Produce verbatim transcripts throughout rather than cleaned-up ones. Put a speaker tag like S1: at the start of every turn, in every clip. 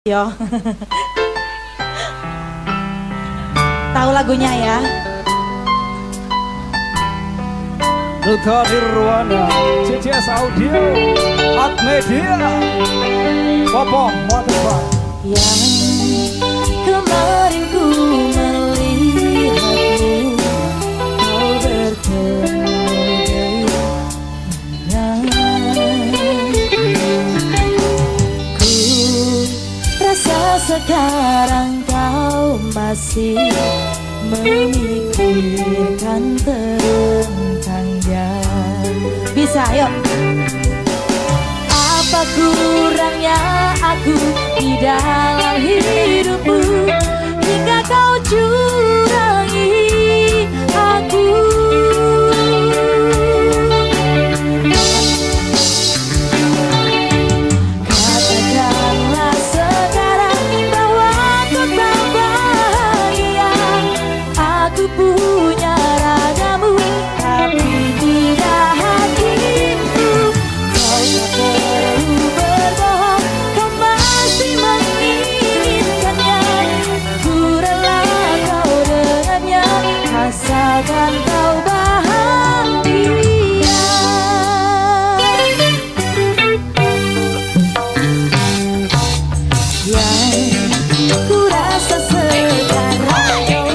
S1: Yo. Tahu lagunya ya?
S2: Duta Nirwana, C C S Audio, Art Media, Popo, Motor.
S1: Yang kemarin ku melihatmu, kau bertemu ku rasa sekarang kau masih memikirkan tentang dia. Bisa, yuk. Apa kurangnya aku di dalam hidupmu hingga kau curangi aku? Katakanlah sekarang bahwa kau tak bahagia. Aku punya ragamu tapi tidak hatimu. Kau tak perlu berbohong, kau masih menginginkannya. Ku rela kau dengannya, asalkan kau bahagia. Yang ku rasa sekarang kau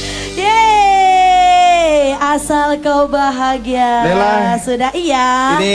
S1: asal kau bahagia.
S2: Lela.
S1: Sudah iya. Ini